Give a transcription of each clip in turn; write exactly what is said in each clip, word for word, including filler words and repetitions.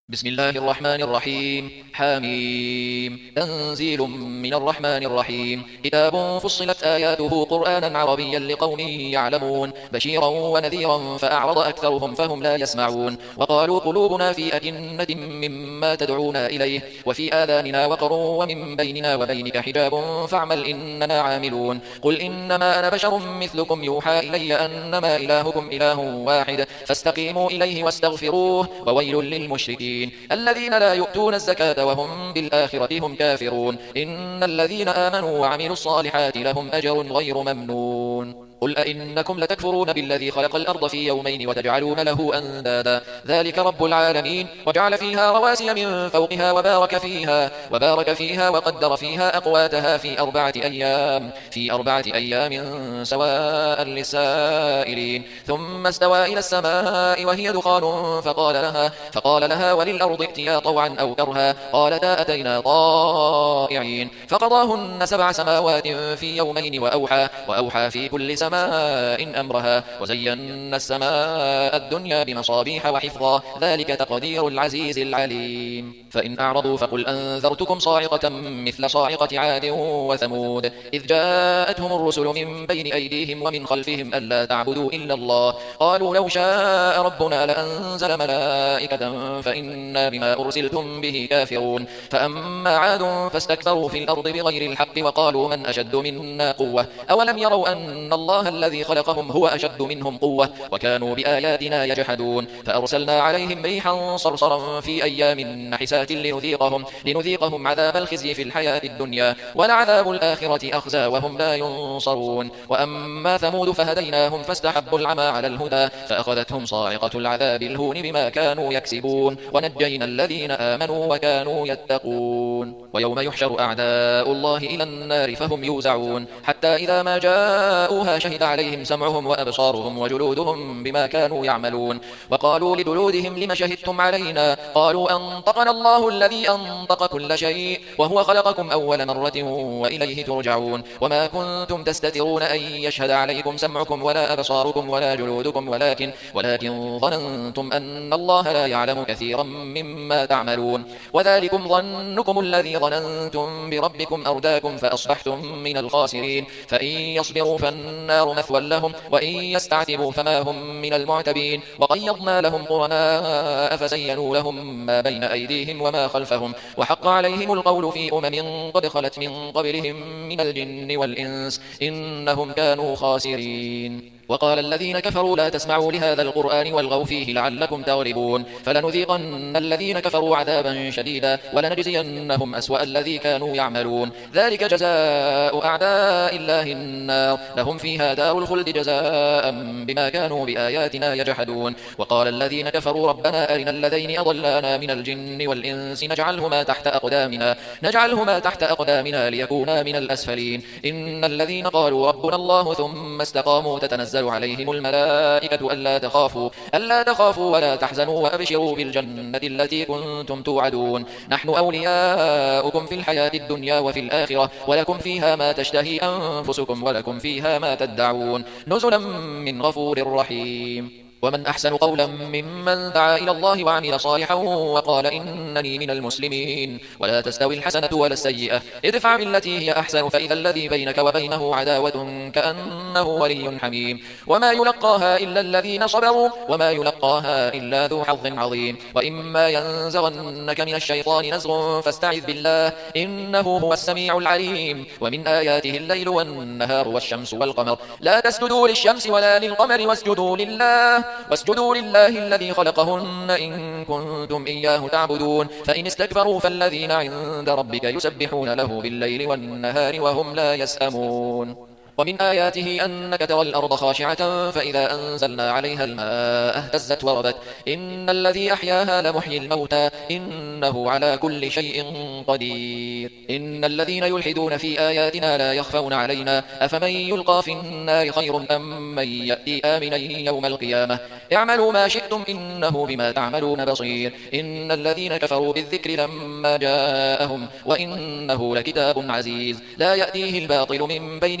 بسم الله الرحمن الرحيم. حميم. تنزيل من الرحمن الرحيم. كتاب فصلت آياته قرآنا عربيا لقوم يعلمون بشيرا ونذيرا فأعرض أكثرهم فهم لا يسمعون. وقالوا قلوبنا في أكنة مما تدعونا إليه وفي آذاننا وقر ومن بيننا وبينك حجاب فاعمل إننا عاملون. قل إنما أنا بشر مثلكم يوحى إلي أنما إلهكم إله واحد فاستقيموا إليه واستغفروه وويل للمشركين الذين لا يؤتون الزكاة وهم بالآخرة هم كافرون. إن الذين آمنوا وعملوا الصالحات لهم أجر غير ممنون. قل أئنكم لتكفرون بالذي خلق الأرض في يومين وتجعلون له أندادا ذلك رب العالمين وجعل فيها رواسي من فوقها وبارك فيها وبارك فيها وقدر فيها أقواتها في أربعة أيام في أربعة أيام سواء للسائلين. ثم استوى إلى السماء وهي دخان فقال لها فقال لها وللأرض ائتيا طوعا أو كرها قالتا أتينا طائعين. فقضاهن سبع سماوات في يومين وأوحى وأوحى في كل سماء أمرها وزينا السماء الدنيا بمصابيح وحفظا ذلك تقدير العزيز العليم. فإن أعرضوا فقل أنذرتكم صاعقة مثل صاعقة عاد وثمود إذ جاءتهم الرسل من بين أيديهم ومن خلفهم ألا تعبدوا إلا الله قالوا لو شاء ربنا لأنزل ملائكة فإنا بما أرسلتم به كافرون. فأما عاد فاستكبروا في الأرض بغير الحق وقالوا من أشد منا قوة أولم يروا أن الله الذي خلقهم هو أشد منهم قوة وكانوا بآياتنا يجحدون. فأرسلنا عليهم ريحا صرصرا في أيام نحسات لنذيقهم, لنذيقهم عذاب الخزي في الحياة الدنيا ولعذاب الآخرة أخزى وهم لا ينصرون. وأما ثمود فهديناهم فاستحبوا العمى على الهدى فأخذتهم صاعقة العذاب الهون بما كانوا يكسبون ونجينا الذين آمنوا وكانوا يتقون. ويوم يحشر أعداء الله إلى النار فهم يوزعون حتى إذا ما جاءوها شهد عليهم سمعهم وأبصارهم وجلودهم بما كانوا يعملون. وقالوا لجلودهم لم شهدتم علينا قالوا أنطقنا الله الذي أنطق كل شيء وهو خلقكم أول مرة وإليه ترجعون. وما كنتم تستترون أن يشهد عليكم سمعكم ولا أبصاركم ولا جلودكم ولكن, ولكن ظننتم أن الله لا يعلم كثيرا مما تعملون. وذلكم ظنكم الذي ظننتم بربكم أرداكم فأصبحتم من الخاسرين. فإن يصبروا فالنار مثوى لهم وإن يستعتبوا فما هم من المعتبين. وقيضنا لهم قرناء فزينوا لهم ما بين أيديهم وما خلفهم وحق عليهم القول في أمم قد خلت من قبلهم من الجن والإنس إنهم كانوا خاسرين. وقال الذين كفروا لا تسمعوا لهذا القرآن والغوا فيه لعلكم تغلبون. فلنذيقن الذين كفروا عذابا شديدا ولنجزينهم أسوأ الذي كانوا يعملون. ذلك جزاء أعداء الله النار لهم فيها دار الخلد جزاء بما كانوا بآياتنا يجحدون. وقال الذين كفروا ربنا أرنا الذين أضلانا من الجن والإنس نجعلهما تحت أقدامنا نجعلهما تحت أقدامنا ليكونا من الأسفلين. إن الذين قالوا ربنا الله ثم استقاموا تتنزل عليهم الملائكة ألا تخافوا ألا تخافوا ولا تحزنوا وأبشروا بالجنة التي كنتم توعدون نحن أولياؤكم في الحياة الدنيا وفي الآخرة ولكم فيها ما تشتهي أنفسكم ولكم فيها ما تدعون نزلا من غفور رحيم. ومن أحسن قولا ممن دعا إلى الله وعمل صالحا وقال إنني من المسلمين. ولا تستوي الحسنة ولا السيئة ادفع بالتي هي أحسن فإذا الذي بينك وبينه عداوة كأنه ولي حميم. وما يلقاها إلا الذين صبروا وما يلقاها إلا ذو حظ عظيم. وإما ينزغنك من الشيطان نزغ فاستعذ بالله إنه هو السميع العليم. ومن آياته الليل والنهار والشمس والقمر لا تسجدوا للشمس ولا للقمر واسجدوا لله واسجدوا لله الذي خلقهن إن كنتم إياه تعبدون. فإن استكبروا فالذين عند ربك يسبحون له بالليل والنهار وهم لا يسأمون. ومن آياته أنك ترى الأرض خاشعة فإذا أنزلنا عليها الماء اهتزت وربت إن الذي أحياها لمحيي الموتى إنه على كل شيء قدير. إن الذين يلحدون في آياتنا لا يخفون علينا أفمن يلقى في النار خير أم من يأتي آمنا يوم القيامة اعملوا ما شئتم إنه بما تعملون بصير. إن الذين كفروا بالذكر لما جاءهم وإنه لكتاب عزيز لا يأتيه الباطل من بين يديه ولا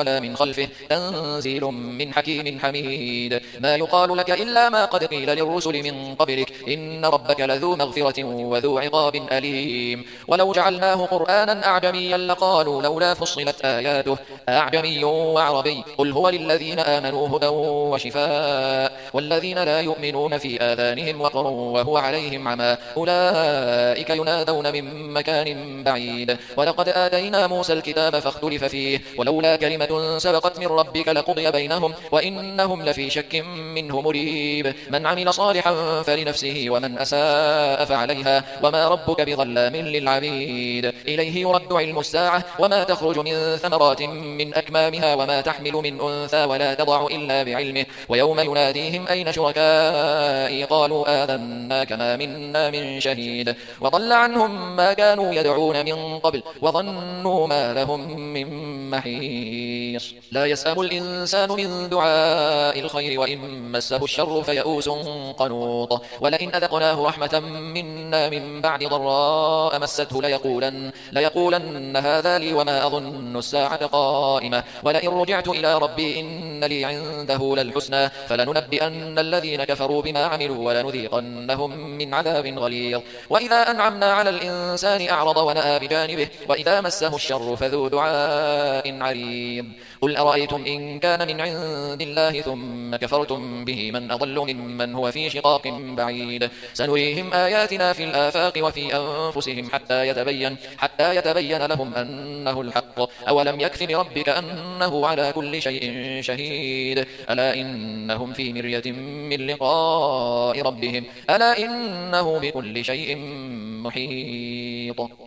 ولا من خلفه تنزيل من حكيم حميد ما يقال لك إلا ما قد قيل للرسل من قبلك إن ربك لذو مغفرة وذو عقاب أليم ولو جعلناه قرآنا أعجميا لقالوا لولا فصلت آياته أعجمي وعربي قل هو للذين آمنوا هدى وشفاء والذين لا يؤمنون في آذانهم وقر وهو عليهم عمى أولئك ينادون من مكان بعيد ولقد آتينا موسى الكتاب فاختلف فيه ولولا كلمة سبقت من ربك لقضي بينهم وإنهم لفي شك منه مريب من عمل صالحا فلنفسه ومن أساء فعليها وما ربك بظلام للعبيد إليه يرد علم الساعة وما تخرج من ثمرات من أكمامها وما تحمل من أنثى ولا تضع إلا بعلمه ويوم يناديهم أين شركائي قالوا آذنا كما منا من شهيد وضل عنهم ما كانوا يدعون من قبل وظنوا ما لهم من محيص لا يسأم الإنسان من دعاء الخير وإن مسه الشر فيئوس قنوط ولئن أذقناه رحمة منا من بعد ضراء مسته ليقولن, ليقولن هذا لي وما أظن الساعة قائمة ولئن رجعت إلى ربي إن لي عنده للحسنى فلننبئن الذين كفروا بما عملوا ولنذيقنهم من عذاب غليظ وإذا أنعمنا على الإنسان أعرض ونأى بجانبه وإذا مسه الشر فذو دعاء عريض قل أرأيتم إن كان من عند الله ثم كفرتم به من أضل ممن هو في شقاق بعيد سنريهم آياتنا في الآفاق وفي أنفسهم حتى يتبين, حتى يتبين لهم أنه الحق أولم يكف بربك أنه على كل شيء شهيد ألا إنهم في مرية من لقاء ربهم ألا إنه بكل شيء محيط